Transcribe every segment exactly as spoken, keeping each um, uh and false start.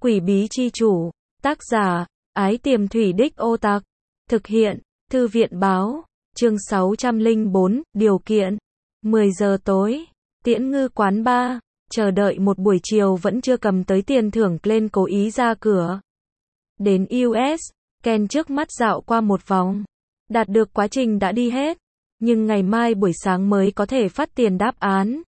Quỷ bí chi chủ, tác giả, Ái Tiềm Thủy Đích Ô Tặc, thực hiện, Thư viện báo, chương sáu trăm lẻ bốn, điều kiện, mười giờ tối, Tiễn Ngư quán bar, chờ đợi một buổi chiều vẫn chưa cầm tới tiền thưởng, Glenn cố ý ra cửa. Đến u ét, Ken trước mắt dạo qua một vòng, đạt được quá trình đã đi hết, nhưng ngày mai buổi sáng mới có thể phát tiền đáp án.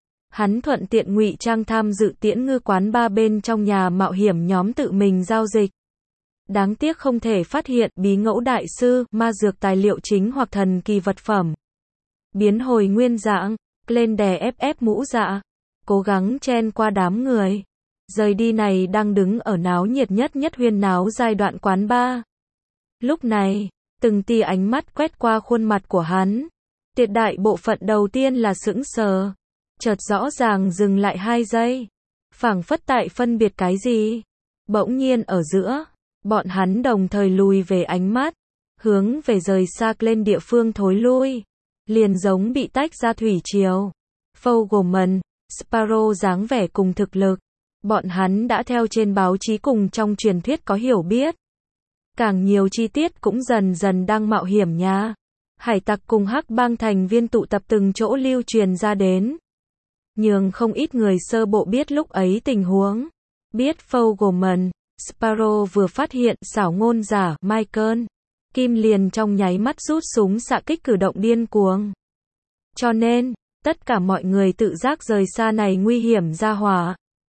Hắn thuận tiện ngụy trang tham dự Tiễn Ngư quán bar bên trong nhà mạo hiểm nhóm tự mình giao dịch. Đáng tiếc không thể phát hiện bí ngẫu đại sư, ma dược tài liệu chính hoặc thần kỳ vật phẩm. Biến hồi nguyên dạng, Glenn đè ép ép mũ dạ, cố gắng chen qua đám người. Rời đi này đang đứng ở náo nhiệt nhất nhất huyên náo giai đoạn quán bar. Lúc này, từng tia ánh mắt quét qua khuôn mặt của hắn. Tuyệt đại bộ phận đầu tiên là sững sờ, chợt rõ ràng dừng lại hai giây, phảng phất tại phân biệt cái gì. Bỗng nhiên ở giữa, bọn hắn đồng thời lùi về ánh mắt, hướng về rời xa lên địa phương thối lui, liền giống bị tách ra thủy triều. Fogelman, Sparrow dáng vẻ cùng thực lực, bọn hắn đã theo trên báo chí cùng trong truyền thuyết có hiểu biết. Càng nhiều chi tiết cũng dần dần đang mạo hiểm nha. Hải tặc cùng hắc bang thành viên tụ tập từng chỗ lưu truyền ra đến. Nhường không ít người sơ bộ biết lúc ấy tình huống. Biết Fogelman, Sparrow vừa phát hiện xảo ngôn giả Michael Kim liền trong nháy mắt rút súng xạ kích, cử động điên cuồng. Cho nên, tất cả mọi người tự giác rời xa này nguy hiểm ra hỏa.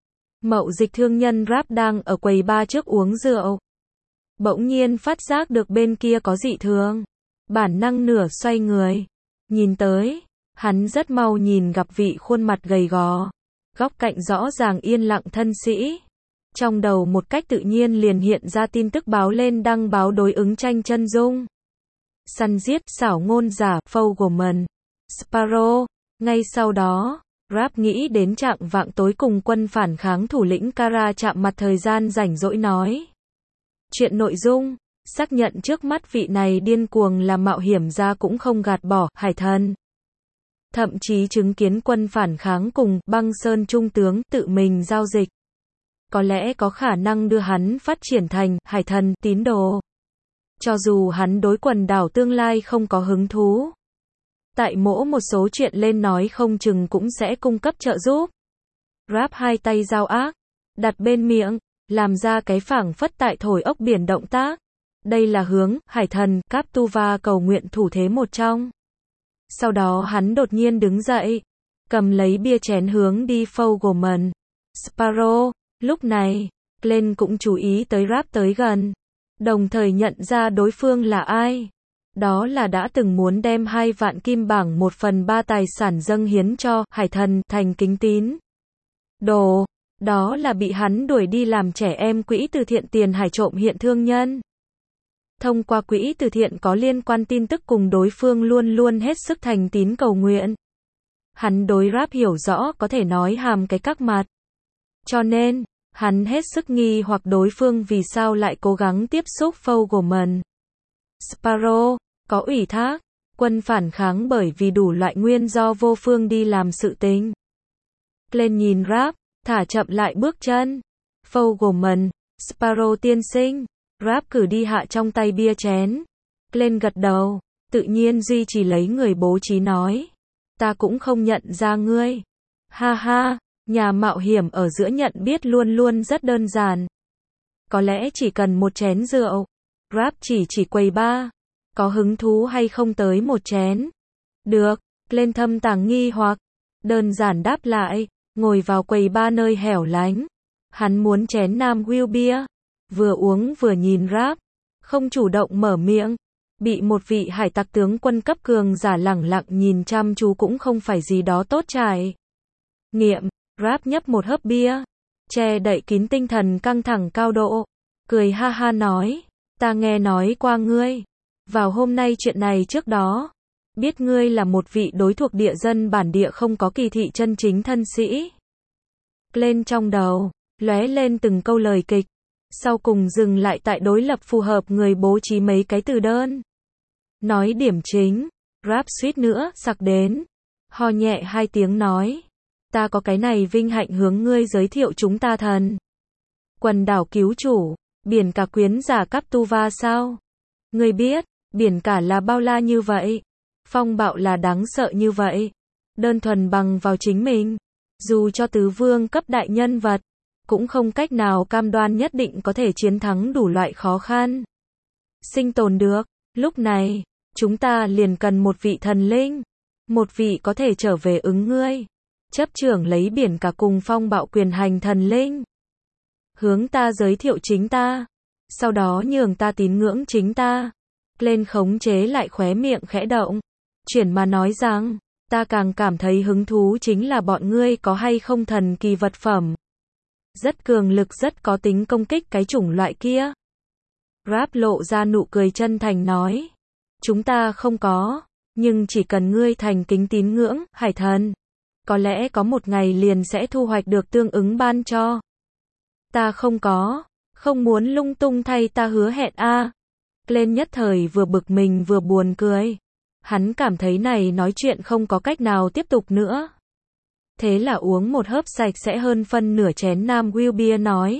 Mậu dịch thương nhân Rap đang ở quầy bar trước uống rượu. Bỗng nhiên phát giác được bên kia có dị thường. Bản năng nửa xoay người. Nhìn tới, hắn rất mau nhìn gặp vị khuôn mặt gầy gò. Góc cạnh rõ ràng yên lặng thân sĩ. Trong đầu một cách tự nhiên liền hiện ra tin tức báo lên đăng báo đối ứng tranh chân dung. Săn giết xảo ngôn giả Fogelman, Sparrow. Ngay sau đó, Rap nghĩ đến trạng vạng tối cùng quân phản kháng thủ lĩnh Kara chạm mặt thời gian rảnh rỗi nói. Chuyện nội dung, xác nhận trước mắt vị này điên cuồng là mạo hiểm gia cũng không gạt bỏ hải thần. Thậm chí chứng kiến quân phản kháng cùng băng sơn trung tướng tự mình giao dịch. Có lẽ có khả năng đưa hắn phát triển thành hải thần tín đồ. Cho dù hắn đối quần đảo tương lai không có hứng thú. Tại mỗ một số chuyện lên nói không chừng cũng sẽ cung cấp trợ giúp. Rap hai tay giao ác, đặt bên miệng, làm ra cái phảng phất tại thổi ốc biển động tác. Đây là hướng hải thần Captuva cầu nguyện thủ thế một trong. Sau đó hắn đột nhiên đứng dậy, cầm lấy bia chén hướng đi Fogelman, Sparrow. Lúc này, Glenn cũng chú ý tới Rap tới gần, đồng thời nhận ra đối phương là ai. Đó là đã từng muốn đem hai vạn kim bảng một phần ba tài sản dâng hiến cho hải thần thành kính tín đồ. Đó là bị hắn đuổi đi làm trẻ em quỹ từ thiện tiền hải trộm hiện thương nhân. Thông qua quỹ từ thiện có liên quan tin tức cùng đối phương luôn luôn hết sức thành tín cầu nguyện. Hắn đối Rap hiểu rõ có thể nói hàm cái các mặt. Cho nên, hắn hết sức nghi hoặc đối phương vì sao lại cố gắng tiếp xúc Fogelman. Sparrow, có ủy thác, quân phản kháng bởi vì đủ loại nguyên do vô phương đi làm sự tình. Glenn nhìn Rap, thả chậm lại bước chân. Fogelman, Sparrow tiên sinh. Rap cử đi hạ trong tay bia chén. Glenn gật đầu, tự nhiên duy trì lấy người bố trí nói. Ta cũng không nhận ra ngươi. Ha ha, nhà mạo hiểm ở giữa nhận biết luôn luôn rất đơn giản. Có lẽ chỉ cần một chén rượu. Rap chỉ chỉ quầy bar. Có hứng thú hay không tới một chén? Được, Glenn thâm tàng nghi hoặc. Đơn giản đáp lại, ngồi vào quầy bar nơi hẻo lánh. Hắn muốn chén Nam Will bia. Vừa uống vừa nhìn Rap, không chủ động mở miệng, bị một vị hải tặc tướng quân cấp cường giả lẳng lặng nhìn chăm chú cũng không phải gì đó tốt trải nghiệm. Rap nhấp một hớp bia, che đậy kín tinh thần căng thẳng cao độ, cười ha ha nói, ta nghe nói qua ngươi, vào hôm nay chuyện này trước đó, biết ngươi là một vị đối thuộc địa dân bản địa không có kỳ thị chân chính thân sĩ. Lên trong đầu, lóe lên từng câu lời kịch. Sau cùng dừng lại tại đối lập phù hợp người bố trí mấy cái từ đơn. Nói điểm chính, Rap suýt nữa sặc đến. Ho nhẹ hai tiếng nói. Ta có cái này vinh hạnh hướng ngươi giới thiệu chúng ta thần. Quần đảo cứu chủ, biển cả quyến giả Captuva sao? Ngươi biết, biển cả là bao la như vậy. Phong bạo là đáng sợ như vậy. Đơn thuần bằng vào chính mình. Dù cho tứ vương cấp đại nhân vật, cũng không cách nào cam đoan nhất định có thể chiến thắng đủ loại khó khăn. Sinh tồn được, lúc này, chúng ta liền cần một vị thần linh. Một vị có thể trở về ứng ngươi. Chấp trưởng lấy biển cả cùng phong bạo quyền hành thần linh. Hướng ta giới thiệu chính ta. Sau đó nhường ta tín ngưỡng chính ta. Lên khống chế lại khóe miệng khẽ động. Chuyển mà nói rằng, ta càng cảm thấy hứng thú chính là bọn ngươi có hay không thần kỳ vật phẩm. Rất cường lực rất có tính công kích cái chủng loại kia. Rap lộ ra nụ cười chân thành nói. Chúng ta không có, nhưng chỉ cần ngươi thành kính tín ngưỡng, hải thần. Có lẽ có một ngày liền sẽ thu hoạch được tương ứng ban cho. Ta không có, không muốn lung tung thay ta hứa hẹn a. À. Lên nhất thời vừa bực mình vừa buồn cười. Hắn cảm thấy này nói chuyện không có cách nào tiếp tục nữa. Thế là uống một hớp sạch sẽ hơn phân nửa chén Nam Will bia nói.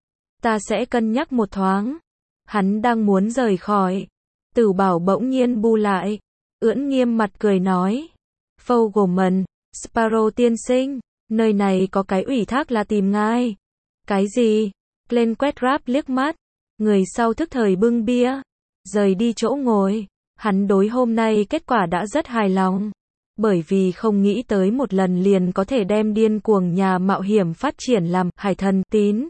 Ta sẽ cân nhắc một thoáng. Hắn đang muốn rời khỏi. Tử Bảo bỗng nhiên bu lại. Ưỡn nghiêm mặt cười nói. Fogelman, Sparrow tiên sinh, nơi này có cái ủy thác là tìm ngài. Cái gì? Glenn quét Rap liếc mắt. Người sau thức thời bưng bia. Rời đi chỗ ngồi. Hắn đối hôm nay kết quả đã rất hài lòng. Bởi vì không nghĩ tới một lần liền có thể đem điên cuồng nhà mạo hiểm phát triển làm hải thần tín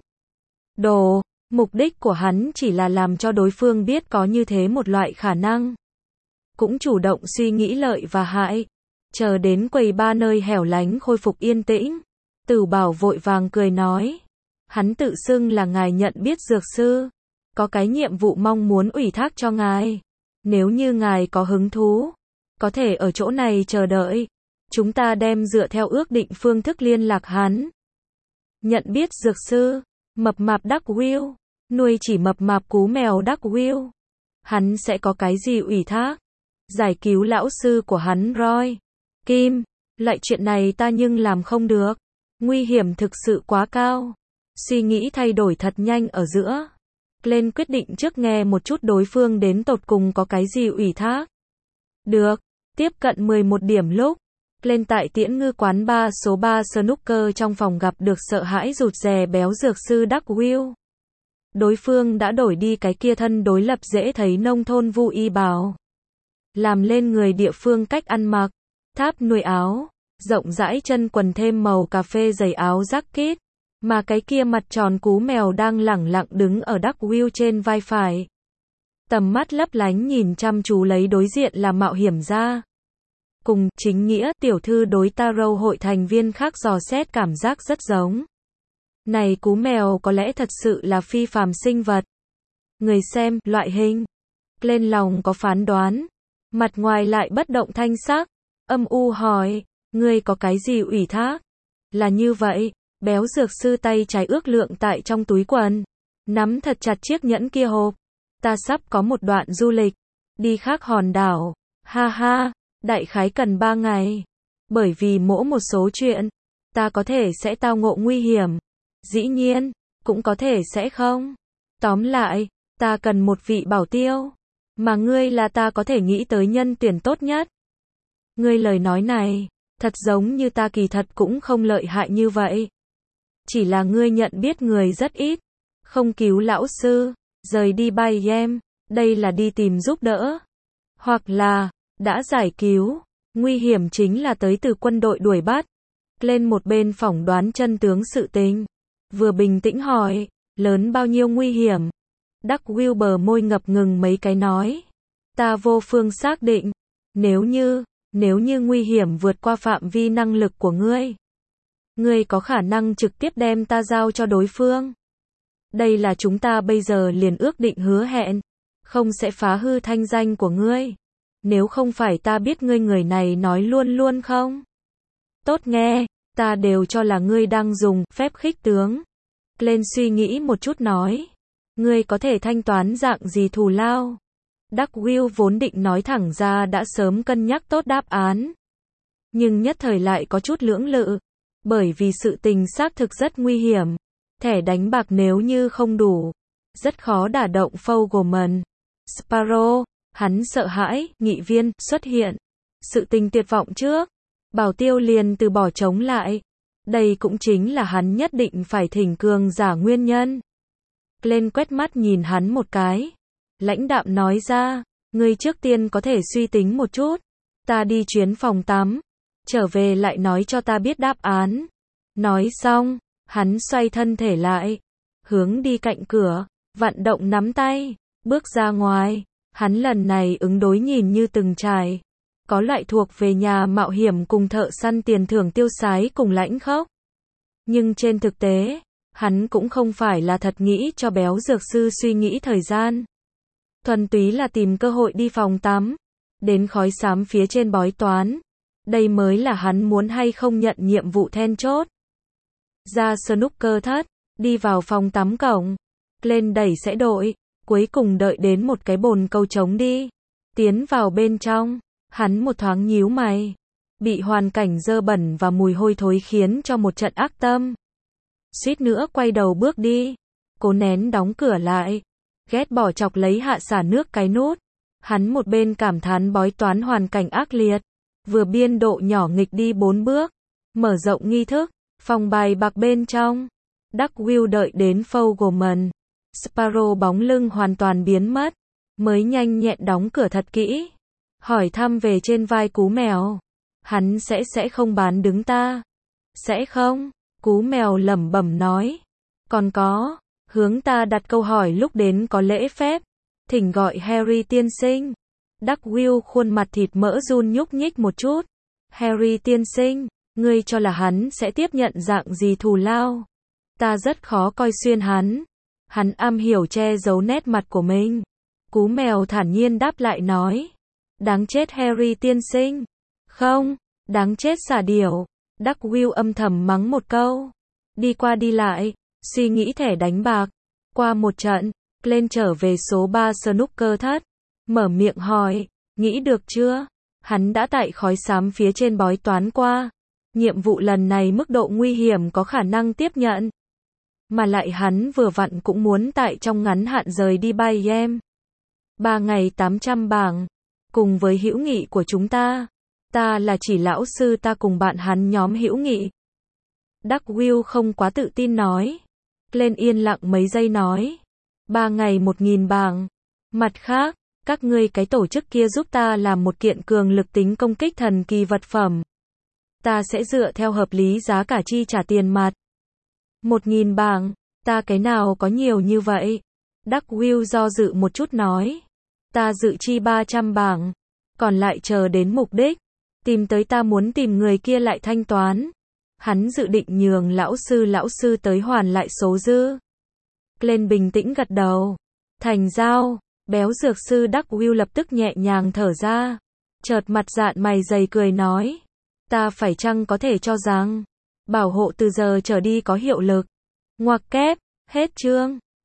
đồ. Mục đích của hắn chỉ là làm cho đối phương biết có như thế một loại khả năng. Cũng chủ động suy nghĩ lợi và hại. Chờ đến quầy ba nơi hẻo lánh khôi phục yên tĩnh. Tử Bảo vội vàng cười nói. Hắn tự xưng là ngài nhận biết dược sư. Có cái nhiệm vụ mong muốn ủy thác cho ngài. Nếu như ngài có hứng thú, có thể ở chỗ này chờ đợi. Chúng ta đem dựa theo ước định phương thức liên lạc hắn. Nhận biết dược sư, mập mạp Duck Will, nuôi chỉ mập mạp cú mèo Duck Will. Hắn sẽ có cái gì ủy thác? Giải cứu lão sư của hắn Roy. Kim, loại chuyện này ta nhưng làm không được. Nguy hiểm thực sự quá cao. Suy nghĩ thay đổi thật nhanh ở giữa. Lên quyết định trước nghe một chút đối phương đến tột cùng có cái gì ủy thác. Được, tiếp cận mười một điểm lúc. Lên tại Tiễn Ngư quán ba số ba snooker trong phòng gặp được sợ hãi rụt rè béo dược sư Duck Will. Đối phương đã đổi đi cái kia thân đối lập dễ thấy nông thôn vu y bào. Làm lên người địa phương cách ăn mặc. Tháp nuôi áo, rộng rãi chân quần thêm màu cà phê giày áo jacket. Mà cái kia mặt tròn cú mèo đang lẳng lặng đứng ở Duck Will trên vai phải. Tầm mắt lấp lánh nhìn chăm chú lấy đối diện là mạo hiểm gia. Cùng chính nghĩa tiểu thư đối tarot hội thành viên khác dò xét cảm giác rất giống. Này cú mèo có lẽ thật sự là phi phàm sinh vật. Người xem, loại hình. Lên lòng có phán đoán. Mặt ngoài lại bất động thanh sắc. Âm u hỏi, ngươi có cái gì ủy thác? Là như vậy. Béo dược sư tay trái ước lượng tại trong túi quần. Nắm thật chặt chiếc nhẫn kia hộp. Ta sắp có một đoạn du lịch. Đi khác hòn đảo. Ha ha, đại khái cần ba ngày. Bởi vì mỗi một số chuyện, ta có thể sẽ tao ngộ nguy hiểm. Dĩ nhiên, cũng có thể sẽ không. Tóm lại, ta cần một vị bảo tiêu. Mà ngươi là ta có thể nghĩ tới nhân tuyển tốt nhất. Ngươi lời nói này, thật giống như ta kỳ thật cũng không lợi hại như vậy. Chỉ là ngươi nhận biết người rất ít. Không cứu lão sư, rời đi bay em, đây là đi tìm giúp đỡ. Hoặc là, đã giải cứu, nguy hiểm chính là tới từ quân đội đuổi bắt. Lên một bên phỏng đoán chân tướng sự tình. Vừa bình tĩnh hỏi, lớn bao nhiêu nguy hiểm? Duck Will bờ môi ngập ngừng mấy cái nói. Ta vô phương xác định. Nếu như, nếu như nguy hiểm vượt qua phạm vi năng lực của ngươi. Ngươi có khả năng trực tiếp đem ta giao cho đối phương. Đây là chúng ta bây giờ liền ước định hứa hẹn. Không sẽ phá hư thanh danh của ngươi. Nếu không phải ta biết ngươi người này nói luôn luôn không? Tốt nghe, ta đều cho là ngươi đang dùng phép khích tướng. Lên suy nghĩ một chút nói. Ngươi có thể thanh toán dạng gì thù lao? Duck Will vốn định nói thẳng ra đã sớm cân nhắc tốt đáp án. Nhưng nhất thời lại có chút lưỡng lự. Bởi vì sự tình xác thực rất nguy hiểm. Thẻ đánh bạc nếu như không đủ, rất khó đả động Fogelman. Sparrow, hắn sợ hãi, nghị viên, xuất hiện. Sự tình tuyệt vọng trước. Bảo Tiêu liền từ bỏ chống lại. Đây cũng chính là hắn nhất định phải thỉnh cường giả nguyên nhân. Glenn quét mắt nhìn hắn một cái. Lãnh đạm nói ra, ngươi trước tiên có thể suy tính một chút. Ta đi chuyến phòng tắm. Trở về lại nói cho ta biết đáp án. Nói xong, hắn xoay thân thể lại. Hướng đi cạnh cửa, vận động nắm tay, bước ra ngoài. Hắn lần này ứng đối nhìn như từng trải. Có loại thuộc về nhà mạo hiểm cùng thợ săn tiền thưởng tiêu sái cùng lãnh khốc. Nhưng trên thực tế, hắn cũng không phải là thật nghĩ cho béo dược sư suy nghĩ thời gian. Thuần túy là tìm cơ hội đi phòng tắm. Đến khói xám phía trên bói toán. Đây mới là hắn muốn hay không nhận nhiệm vụ then chốt. Ra snooker thất, đi vào phòng tắm cổng. Lên đẩy sẽ đội, cuối cùng đợi đến một cái bồn cầu trống đi. Tiến vào bên trong, hắn một thoáng nhíu mày. Bị hoàn cảnh dơ bẩn và mùi hôi thối khiến cho một trận ác tâm. Suýt nữa quay đầu bước đi. Cố nén đóng cửa lại. Ghét bỏ chọc lấy hạ xả nước cái nút. Hắn một bên cảm thán bói toán hoàn cảnh ác liệt. Vừa biên độ nhỏ nghịch đi bốn bước. Mở rộng nghi thức. Phòng bài bạc bên trong. Duck Will đợi đến Fogelman. Sparrow bóng lưng hoàn toàn biến mất. Mới nhanh nhẹn đóng cửa thật kỹ. Hỏi thăm về trên vai cú mèo. Hắn sẽ sẽ không bán đứng ta. Sẽ không? Cú mèo lẩm bẩm nói. Còn có, hướng ta đặt câu hỏi lúc đến có lễ phép. Thỉnh gọi Harry tiên sinh. Duck Will khuôn mặt thịt mỡ run nhúc nhích một chút. Harry tiên sinh, ngươi cho là hắn sẽ tiếp nhận dạng gì thù lao? Ta rất khó coi xuyên hắn. Hắn am hiểu che giấu nét mặt của mình. Cú mèo thản nhiên đáp lại nói. Đáng chết Harry tiên sinh. Không, đáng chết xả điểu. Duck Will âm thầm mắng một câu. Đi qua đi lại, suy nghĩ thẻ đánh bạc. Qua một trận, lên trở về số ba snooker thất. Mở miệng hỏi, nghĩ được chưa? Hắn đã tại khói xám phía trên bói toán qua. Nhiệm vụ lần này mức độ nguy hiểm có khả năng tiếp nhận. Mà lại hắn vừa vặn cũng muốn tại trong ngắn hạn rời đi bay em. Ba ngày tám trăm bảng. Cùng với hữu nghị của chúng ta. Ta là chỉ lão sư ta cùng bạn hắn nhóm hữu nghị. Duck Will không quá tự tin nói. Lên yên lặng mấy giây nói. Ba ngày một nghìn bảng. Mặt khác, các ngươi cái tổ chức kia giúp ta làm một kiện cường lực tính công kích thần kỳ vật phẩm. Ta sẽ dựa theo hợp lý giá cả chi trả tiền mặt. Một nghìn bảng, ta cái nào có nhiều như vậy? Duck Will do dự một chút nói. Ta dự chi ba trăm bảng. Còn lại chờ đến mục đích. Tìm tới ta muốn tìm người kia lại thanh toán. Hắn dự định nhường lão sư lão sư tới hoàn lại số dư. Glenn bình tĩnh gật đầu. Thành giao. Béo dược sư Duck Will lập tức nhẹ nhàng thở ra. Chợt mặt dạn mày dày cười nói. Ta phải chăng có thể cho rằng bảo hộ từ giờ trở đi có hiệu lực. Ngoặc kép, hết chương.